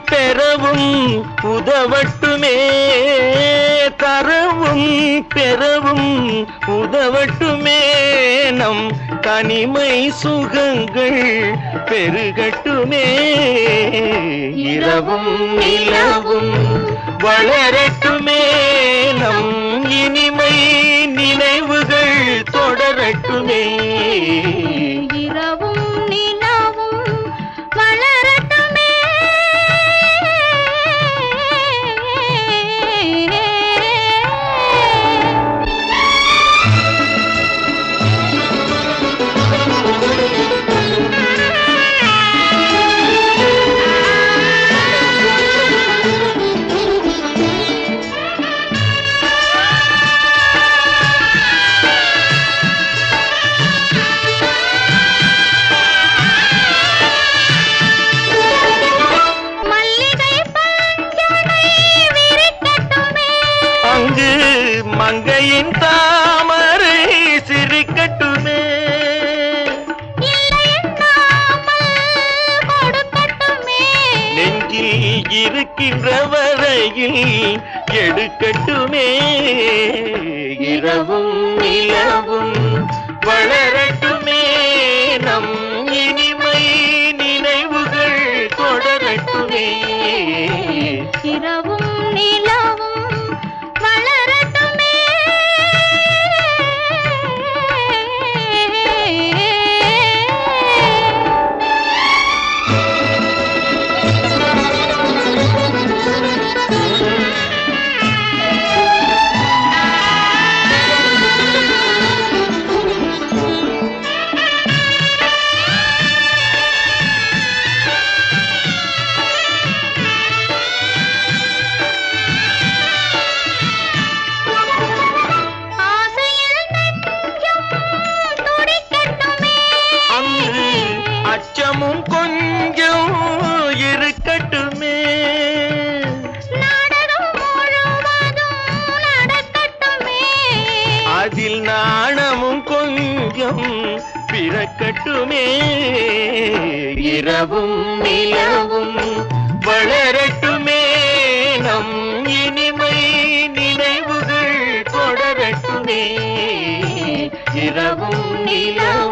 பெறவும் உதவட்டுமே, தரவும் பெறவும் உதவட்டுமே, நம் தனிமை சுகங்கள் பெருகட்டுமே. இரவும் நிலவும் வளரட்டுமே, நம் இனிமை நினைவுகள் தொடரட்டுமே. இரவும் நிலவும் வளரட்டுமே. அங்கு மங்கையின் தாமரை சிரிக்கட்டுமே, நெஞ்சில் இருக்கின்ற வரையில் எடுக்கட்டுமே. இரவும் நிலவும் வளரட்டுமே, நம் இனிமை நினைவுகள் தொடரட்டுமே. இரவும் நிலவும் வளரட்டுமே. அச்சமும் கொஞ்சம் இருக்கட்டுமே, நாடகம் முழுவதும் நடக்கட்டுமே. அதில் நாணமும் கொஞ்சம் பிறக்கட்டுமே. இரவும் நிலவும் வளரட்டுமே, நம் இனிமை நினைவுகள் தொடரட்டுமே. இரவும் நிலவும்